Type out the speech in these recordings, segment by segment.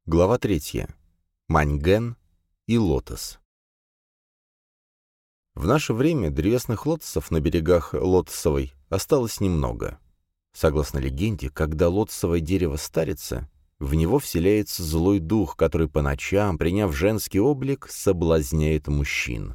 Глава 3. Маньген и лотос. В наше время древесных лотосов на берегах Лотосовой осталось немного. Согласно легенде, когда лотосовое дерево старится, в него вселяется злой дух, который по ночам, приняв женский облик, соблазняет мужчин.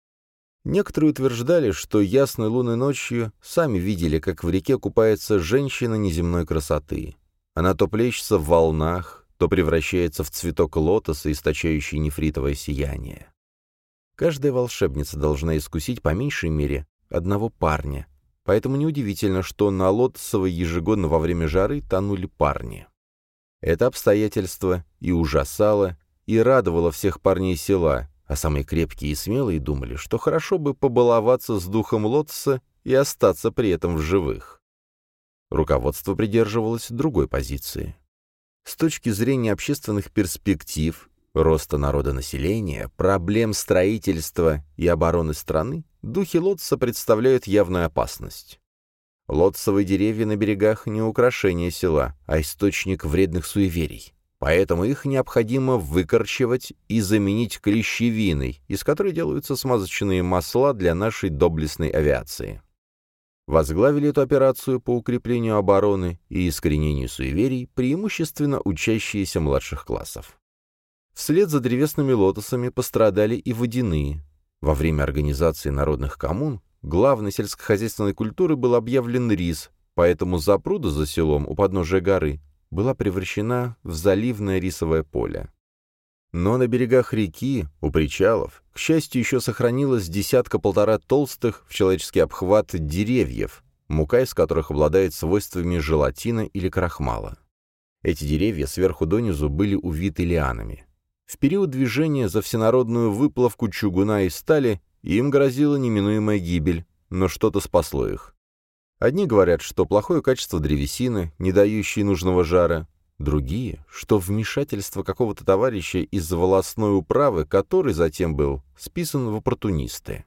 Некоторые утверждали, что ясной лунной ночью сами видели, как в реке купается женщина неземной красоты. Она то плещется в волнах, то превращается в цветок лотоса, источающий нефритовое сияние. Каждая волшебница должна искусить по меньшей мере одного парня, поэтому неудивительно, что на Лотосовой ежегодно во время жары тонули парни. Это обстоятельство и ужасало, и радовало всех парней села, а самые крепкие и смелые думали, что хорошо бы побаловаться с духом лотоса и остаться при этом в живых. Руководство придерживалось другой позиции. С точки зрения общественных перспектив, роста народонаселения, проблем строительства и обороны страны, духи лотоса представляют явную опасность. Лотосовые деревья на берегах не украшение села, а источник вредных суеверий. Поэтому их необходимо выкорчевать и заменить клещевиной, из которой делаются смазочные масла для нашей доблестной авиации. Возглавили эту операцию по укреплению обороны и искоренению суеверий преимущественно учащиеся младших классов. Вслед за древесными лотосами пострадали и водяные. Во время организации народных коммун главной сельскохозяйственной культурой был объявлен рис, поэтому запруда за селом у подножия горы была превращена в заливное рисовое поле. Но на берегах реки, у причалов, к счастью, еще сохранилось десятка-полтора толстых в человеческий обхват деревьев, мука из которых обладает свойствами желатина или крахмала. Эти деревья сверху донизу были увиты лианами. В период движения за всенародную выплавку чугуна и стали им грозила неминуемая гибель, но что-то спасло их. Одни говорят, что плохое качество древесины, не дающей нужного жара, другие, что вмешательство какого-то товарища из волостной управы, который затем был списан в оппортунисты.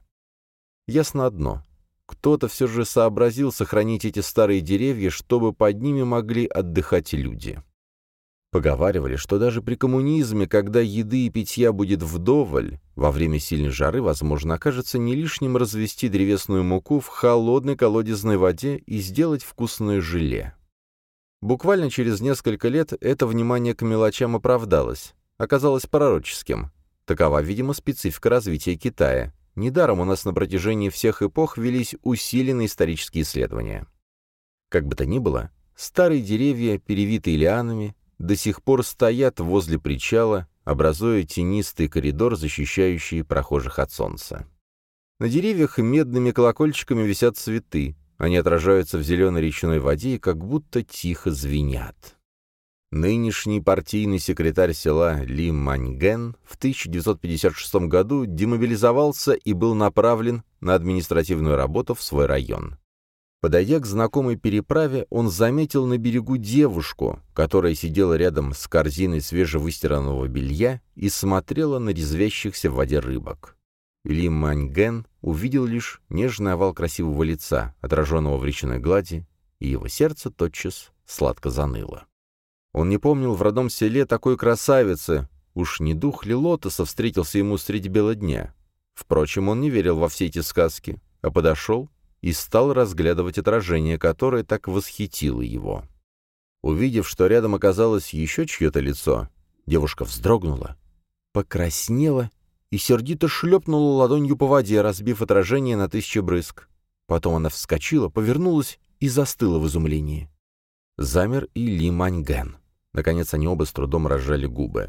Ясно одно. Кто-то все же сообразил сохранить эти старые деревья, чтобы под ними могли отдыхать люди. Поговаривали, что даже при коммунизме, когда еды и питья будет вдоволь, во время сильной жары, возможно, окажется не лишним развести древесную муку в холодной колодезной воде и сделать вкусное желе. Буквально через несколько лет это внимание к мелочам оправдалось, оказалось пророческим. Такова, видимо, специфика развития Китая. Недаром у нас на протяжении всех эпох велись усиленные исторические исследования. Как бы то ни было, старые деревья, перевитые лианами, до сих пор стоят возле причала, образуя тенистый коридор, защищающий прохожих от солнца. На деревьях медными колокольчиками висят цветы. Они отражаются в зеленой речной воде и как будто тихо звенят. Нынешний партийный секретарь села Ли Маньген в 1956 году демобилизовался и был направлен на административную работу в свой район. Подойдя к знакомой переправе, он заметил на берегу девушку, которая сидела рядом с корзиной свежевыстиранного белья и смотрела на резвящихся в воде рыбок. Ли Маньген увидел лишь нежный овал красивого лица, отраженного в речной глади, и его сердце тотчас сладко заныло. Он не помнил в родном селе такой красавицы, уж не дух ли лотоса встретился ему среди бела дня. Впрочем, он не верил во все эти сказки, а подошел и стал разглядывать отражение, которое так восхитило его. Увидев, что рядом оказалось еще чье-то лицо, девушка вздрогнула, покраснела и сердито шлепнула ладонью по воде, разбив отражение на 1000 брызг. Потом она вскочила, повернулась и застыла в изумлении. Замер и Ли Маньген. Наконец они оба с трудом разжали губы.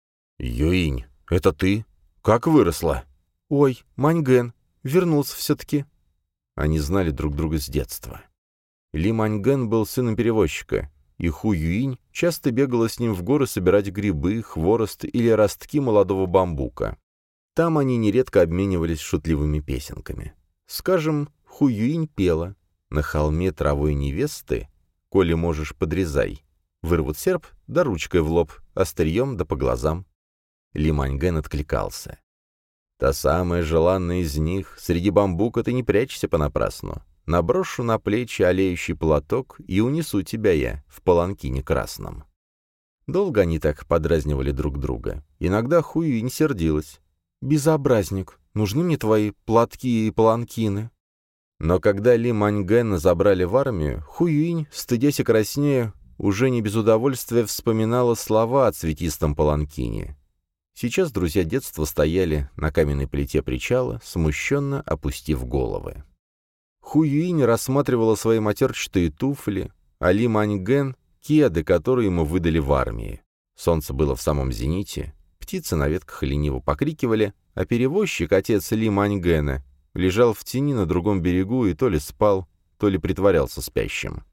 «Юинь, это ты? Как выросла?» «Ой, Маньген, вернулся все-таки». Они знали друг друга с детства. Ли Маньген был сыном перевозчика, и Ху Юинь часто бегала с ним в горы собирать грибы, хворост или ростки молодого бамбука. Там они нередко обменивались шутливыми песенками. Скажем, Ху Юинь пела: «На холме травой невесты, коли можешь, подрезай. Вырвут серп, да ручкой в лоб, острием да по глазам». Ли Маньген откликался: «Та самая желанная из них, среди бамбука ты не прячься понапрасну. Наброшу на плечи олеющий платок и унесу тебя я в паланкине красном». Долго они так подразнивали друг друга. Иногда Хуюинь сердилась. «Безобразник, нужны мне твои платки и паланкины». Но когда Ли Маньгэна забрали в армию, Хуюинь, стыдясь и краснея, уже не без удовольствия вспоминала слова о цветистом паланкине. Сейчас друзья детства стояли на каменной плите причала, смущенно опустив головы. Хуюинь рассматривала свои матерчатые туфли, а Ли Маньгэн — кеды, которые ему выдали в армии. Солнце было в самом зените, птицы на ветках лениво покрикивали, а перевозчик, отец Ли Маньгэна, лежал в тени на другом берегу и то ли спал, то ли притворялся спящим.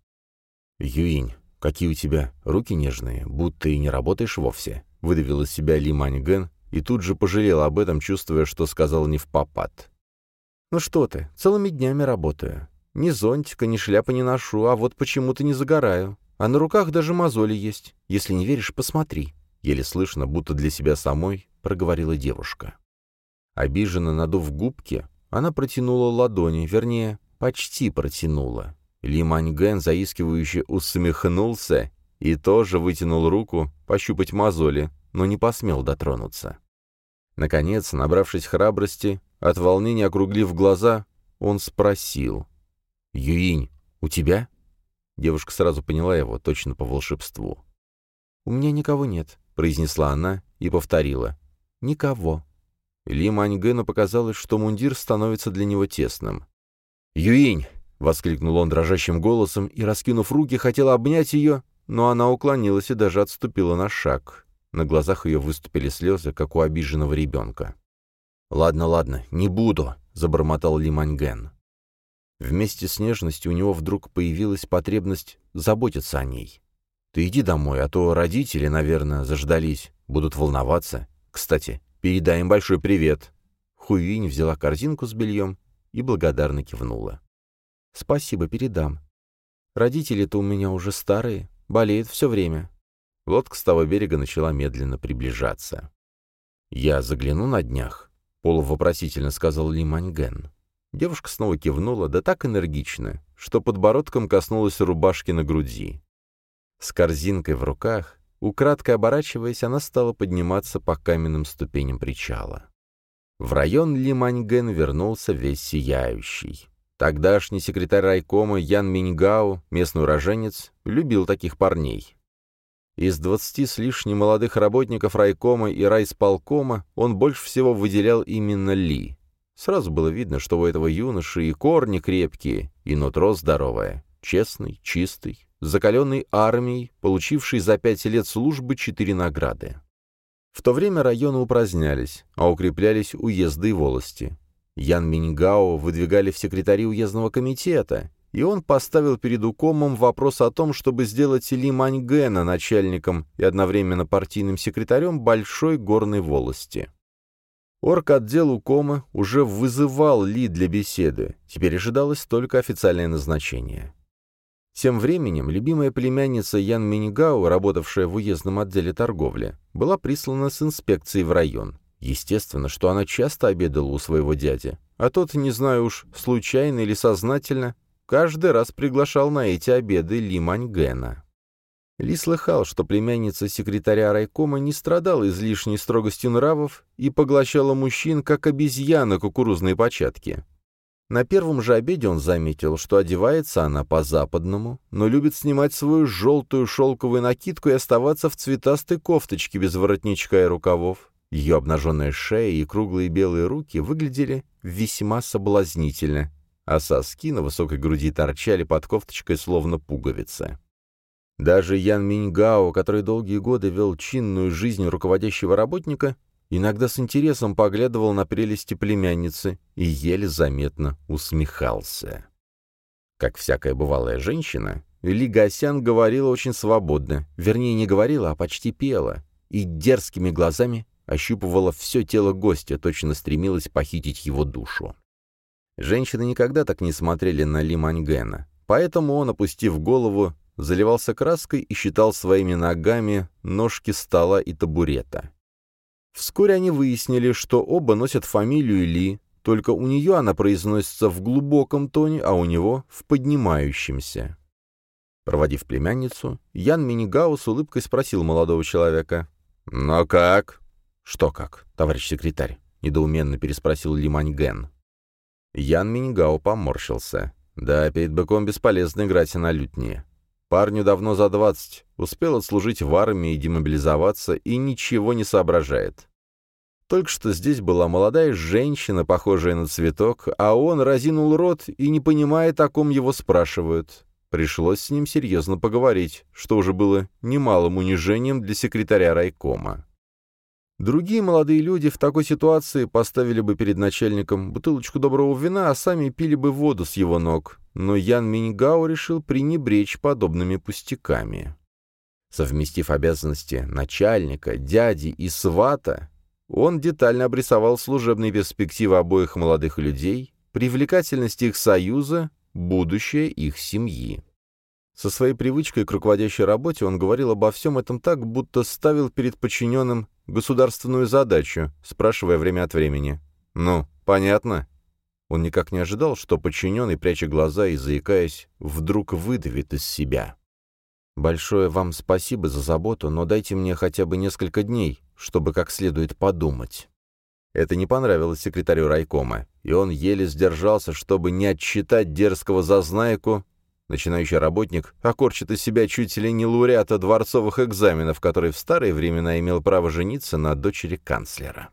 «Юинь, какие у тебя руки нежные, будто и не работаешь вовсе», — выдавил из себя Ли Маньгэн и тут же пожалел об этом, чувствуя, что сказал не впопад. «Ну что ты, целыми днями работаю. Ни зонтика, ни шляпы не ношу, а вот почему-то не загораю. А на руках даже мозоли есть. Если не веришь, посмотри», — еле слышно, будто для себя самой, проговорила девушка. Обиженно надув губки, она протянула ладони, вернее, почти протянула. Ли Маньгэн заискивающе усмехнулся и тоже вытянул руку пощупать мозоли, но не посмел дотронуться. Наконец, набравшись храбрости, от волнения округлив глаза, он спросил: «Юинь, у тебя?» Девушка сразу поняла его, точно по волшебству. «У меня никого нет», — произнесла она и повторила: «Никого». Ли Маньгэну показалось, что мундир становится для него тесным. «Юинь!» — воскликнул он дрожащим голосом и, раскинув руки, хотел обнять ее, но она уклонилась и даже отступила на шаг. На глазах ее выступили слезы, как у обиженного ребенка. «Ладно, ладно, не буду», — забормотал Ли Маньгэн. Вместе с нежностью у него вдруг появилась потребность заботиться о ней. «Ты иди домой, а то родители, наверное, заждались, будут волноваться. Кстати, передай им большой привет». Хуюинь взяла корзинку с бельем и благодарно кивнула. «Спасибо, передам. Родители-то у меня уже старые, болеют все время». Лодка с того берега начала медленно приближаться. «Я загляну на днях», — полувопросительно сказал Ли Маньгэн. Девушка снова кивнула, да так энергично, что подбородком коснулась рубашки на груди. С корзинкой в руках, украдкой оборачиваясь, она стала подниматься по каменным ступеням причала. В район Ли Маньгэн вернулся весь сияющий. Тогдашний секретарь райкома Ян Миньгао, местный уроженец, любил таких парней. Из 20 с лишним молодых работников райкома и райисполкома он больше всего выделял именно Ли. Сразу было видно, что у этого юноши и корни крепкие, и нутро здоровое, честный, чистый, закаленный армией, получивший за 5 лет службы 4 награды. В то время районы упразднялись, а укреплялись уезды и волости. Ян Миньгао выдвигали в секретари уездного комитета, и он поставил перед укомом вопрос о том, чтобы сделать Ли Маньгэна начальником и одновременно партийным секретарем большой горной волости. Орготдел укома уже вызывал Ли для беседы, теперь ожидалось только официальное назначение. Тем временем любимая племянница Ян Миньгао, работавшая в уездном отделе торговли, была прислана с инспекцией в район. Естественно, что она часто обедала у своего дяди, а тот, не знаю уж, случайно или сознательно, каждый раз приглашал на эти обеды Ли Маньгэна. Ли слыхал, что племянница секретаря райкома не страдала излишней строгостью нравов и поглощала мужчин, как обезьяна кукурузные початки. На первом же обеде он заметил, что одевается она по-западному, но любит снимать свою желтую шелковую накидку и оставаться в цветастой кофточке без воротничка и рукавов. Ее обнаженная шея и круглые белые руки выглядели весьма соблазнительно, а соски на высокой груди торчали под кофточкой словно пуговицы. Даже Ян Миньгао, который долгие годы вел чинную жизнь руководящего работника, иногда с интересом поглядывал на прелести племянницы и еле заметно усмехался. Как всякая бывалая женщина, Ли Гасян говорила очень свободно, вернее, не говорила, а почти пела, и дерзкими глазами ощупывала все тело гостя, точно стремилась похитить его душу. Женщины никогда так не смотрели на Ли Маньгэна, поэтому он, опустив голову, заливался краской и считал своими ногами ножки стола и табурета. Вскоре они выяснили, что оба носят фамилию Ли, только у нее она произносится в глубоком тоне, а у него — в поднимающемся. Проводив племянницу, Ян Минигао с улыбкой спросил молодого человека. «Но как?» «Что как, товарищ секретарь?» — недоуменно переспросил Ли Маньген. Ян Минигао поморщился. «Да, перед быком бесполезно играть на лютне. Парню давно за 20, успел отслужить в армии и демобилизоваться, и ничего не соображает. Только что здесь была молодая женщина, похожая на цветок, а он разинул рот и не понимает, о ком его спрашивают. Пришлось с ним серьезно поговорить, что уже было немалым унижением для секретаря райкома. Другие молодые люди в такой ситуации поставили бы перед начальником бутылочку доброго вина, а сами пили бы воду с его ног. Но Ян Миньгао решил пренебречь подобными пустяками. Совместив обязанности начальника, дяди и свата, он детально обрисовал служебные перспективы обоих молодых людей, привлекательность их союза, будущее их семьи. Со своей привычкой к руководящей работе он говорил обо всем этом так, будто ставил перед подчиненным государственную задачу, спрашивая время от времени. «Ну, понятно?» Он никак не ожидал, что подчиненный, пряча глаза и заикаясь, вдруг выдавит из себя. «Большое вам спасибо за заботу, но дайте мне хотя бы несколько дней, чтобы как следует подумать». Это не понравилось секретарю райкома, и он еле сдержался, чтобы не отчитать дерзкого зазнайку. Начинающий работник окорчит из себя чуть ли не лауреата дворцовых экзаменов, который в старые времена имел право жениться на дочери канцлера.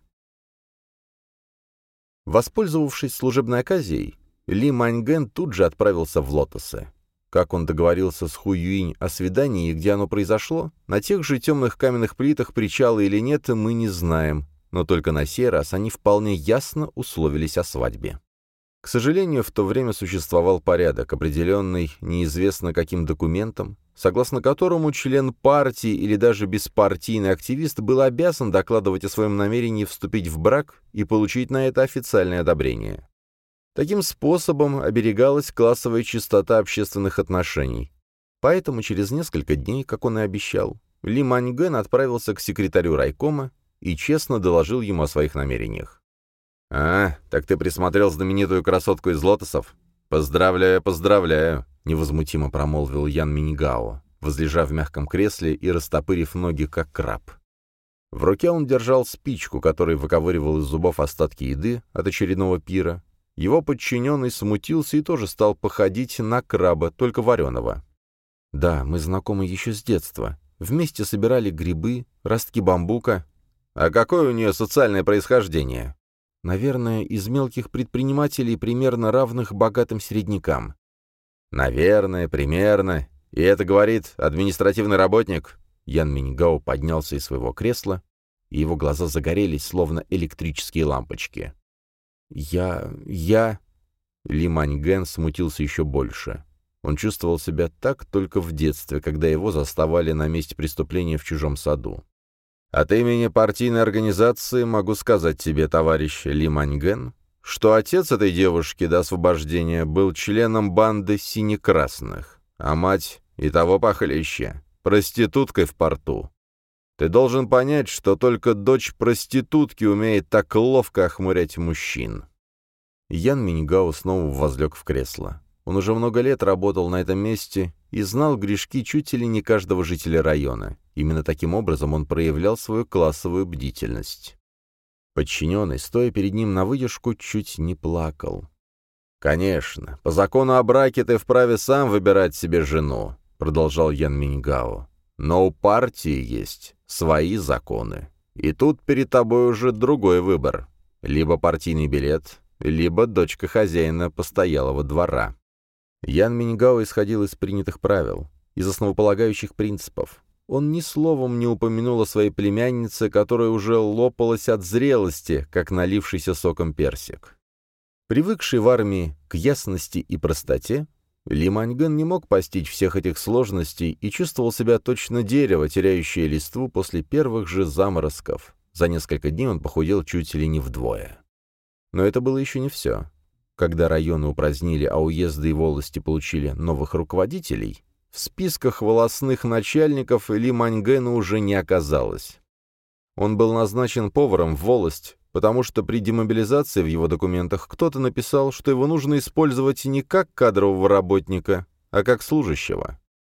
Воспользовавшись служебной оказией, Ли Маньген тут же отправился в Лотосы. Как он договорился с Ху Юинь о свидании и где оно произошло, на тех же темных каменных плитах причала или нет, мы не знаем, но только на сей раз они вполне ясно условились о свадьбе. К сожалению, в то время существовал порядок, определенный неизвестно каким документом, согласно которому член партии или даже беспартийный активист был обязан докладывать о своем намерении вступить в брак и получить на это официальное одобрение. Таким способом оберегалась классовая чистота общественных отношений. Поэтому через несколько дней, как он и обещал, Ли Маньген отправился к секретарю райкома и честно доложил ему о своих намерениях. «А, так ты присмотрел знаменитую красотку из Лотосов? Поздравляю, поздравляю!» — невозмутимо промолвил Ян Миньгао, возлежав в мягком кресле и растопырив ноги, как краб. В руке он держал спичку, которой выковыривал из зубов остатки еды от очередного пира. Его подчиненный смутился и тоже стал походить на краба, только вареного. «Да, мы знакомы еще с детства. Вместе собирали грибы, ростки бамбука». «А какое у нее социальное происхождение?» «Наверное, из мелких предпринимателей, примерно равных богатым середнякам». «Наверное, примерно. И это говорит административный работник?» Ян Миньгао поднялся из своего кресла, и его глаза загорелись, словно электрические лампочки. «Я...» Ли Маньген смутился еще больше. Он чувствовал себя так только в детстве, когда его заставали на месте преступления в чужом саду. «От имени партийной организации могу сказать тебе, товарищ Ли Маньген, что отец этой девушки до освобождения был членом банды синекрасных, а мать и того похлеще, проституткой в порту. Ты должен понять, что только дочь проститутки умеет так ловко охмурять мужчин». Ян Миньгао снова возлег в кресло. Он уже много лет работал на этом месте и знал грешки чуть ли не каждого жителя района. Именно таким образом он проявлял свою классовую бдительность. Подчиненный, стоя перед ним на выдержку, чуть не плакал. «Конечно, по закону о браке ты вправе сам выбирать себе жену», — продолжал Ян Миньгао. «Но у партии есть свои законы. И тут перед тобой уже другой выбор. Либо партийный билет, либо дочка хозяина постоялого двора». Ян Миньгао исходил из принятых правил, из основополагающих принципов. Он ни словом не упомянул о своей племяннице, которая уже лопалась от зрелости, как налившийся соком персик. Привыкший в армии к ясности и простоте, Ли Маньген не мог постичь всех этих сложностей и чувствовал себя точно дерево, теряющее листву после первых же заморозков. За несколько дней он похудел чуть ли не вдвое. Но это было еще не все. Когда районы упразднили, а уезды и волости получили новых руководителей, в списках волостных начальников Ли Маньгена уже не оказалось. Он был назначен поваром в волость, потому что при демобилизации в его документах кто-то написал, что его нужно использовать не как кадрового работника, а как служащего.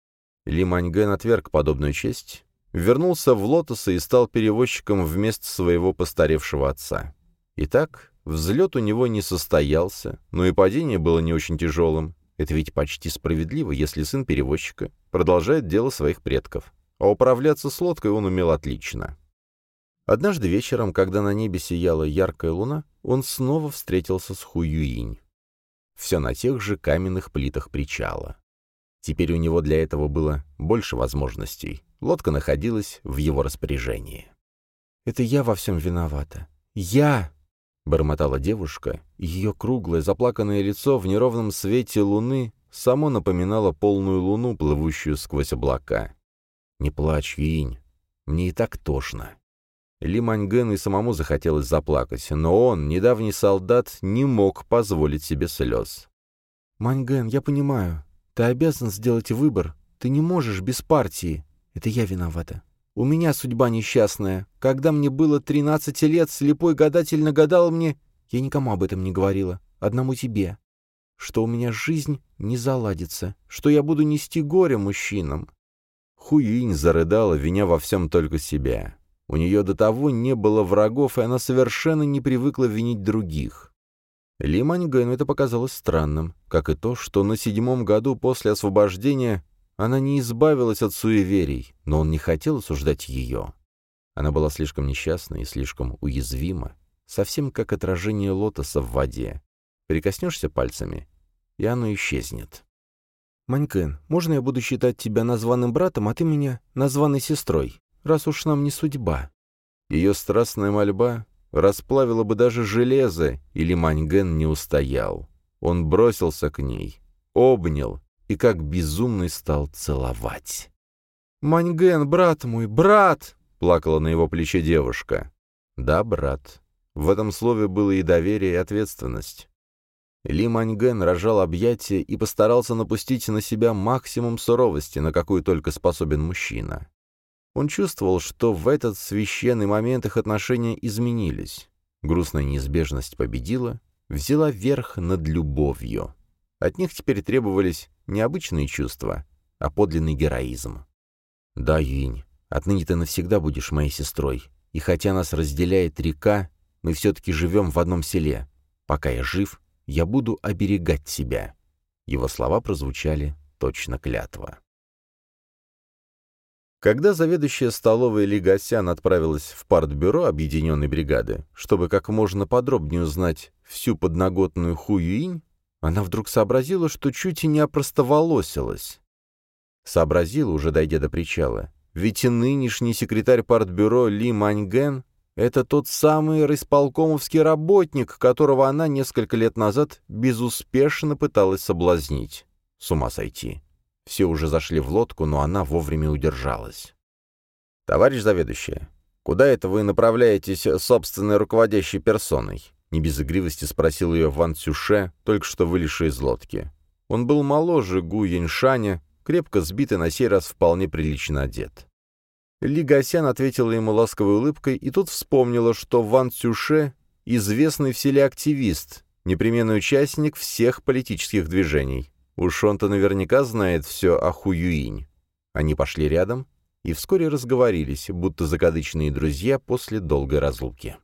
Ли Маньген отверг подобную честь, вернулся в Лотосы и стал перевозчиком вместо своего постаревшего отца. Итак, взлет у него не состоялся, но и падение было не очень тяжелым. Это ведь почти справедливо, если сын перевозчика продолжает дело своих предков. А управляться с лодкой он умел отлично. Однажды вечером, когда на небе сияла яркая луна, он снова встретился с Ху Юинь. Все на тех же каменных плитах причала. Теперь у него для этого было больше возможностей. Лодка находилась в его распоряжении. «Это я во всем виновата. Я!» — бормотала девушка, и ее круглое заплаканное лицо в неровном свете луны само напоминало полную луну, плывущую сквозь облака. «Не плачь, Юинь, мне и так тошно». Ли Маньгену и самому захотелось заплакать, но он, недавний солдат, не мог позволить себе слез. «Маньген, я понимаю. Ты обязан сделать выбор. Ты не можешь без партии. Это я виновата. У меня судьба несчастная. Когда мне было 13 лет, слепой гадатель нагадал мне... Я никому об этом не говорила. Одному тебе. Что у меня жизнь не заладится. Что я буду нести горе мужчинам». Ху Юинь зарыдала, виня во всем только себя. У нее до того не было врагов, и она совершенно не привыкла винить других. Ли Маньгену это показалось странным, как и то, что на 7-м году после освобождения она не избавилась от суеверий, но он не хотел осуждать ее. Она была слишком несчастна и слишком уязвима, совсем как отражение лотоса в воде. Прикоснешься пальцами, и оно исчезнет. «Маньген, можно я буду считать тебя названным братом, а ты меня названной сестрой, раз уж нам не судьба?» Ее страстная мольба расплавила бы даже железо, или Маньген не устоял. Он бросился к ней, обнял и как безумный стал целовать. «Маньген, брат мой, брат!» — плакала на его плече девушка. «Да, брат». В этом слове было и доверие, и ответственность. Ли Маньген разжал объятия и постарался напустить на себя максимум суровости, на какую только способен мужчина. Он чувствовал, что в этот священный момент их отношения изменились. Грустная неизбежность победила, взяла верх над любовью. От них теперь требовались не обычные чувства, а подлинный героизм. «Да, Юинь, отныне ты навсегда будешь моей сестрой, и хотя нас разделяет река, мы все-таки живем в одном селе. Пока я жив, я буду оберегать тебя». Его слова прозвучали точно клятва. Когда заведующая столовой Ли Гасян отправилась в партбюро объединенной бригады, чтобы как можно подробнее узнать всю подноготную Ху Юинь, она вдруг сообразила, что чуть и не опростоволосилась. Сообразила, уже дойдя до причала, ведь и нынешний секретарь партбюро Ли Маньген — это тот самый райисполкомовский работник, которого она несколько лет назад безуспешно пыталась соблазнить. С ума сойти. Все уже зашли в лодку, но она вовремя удержалась. «Товарищ заведующий, куда это вы направляетесь собственной руководящей персоной?» Не без игривости спросил ее Ван Цюше, только что вылезший из лодки. Он был моложе Гу Яньшаня, крепко сбитый, на сей раз вполне прилично одет. Ли Гасян ответила ему ласковой улыбкой, и тут вспомнила, что Ван Цюше — известный в селе активист, непременный участник всех политических движений. Уж он-то наверняка знает все о Ху Юинь. Они пошли рядом и вскоре разговорились, будто закадычные друзья после долгой разлуки.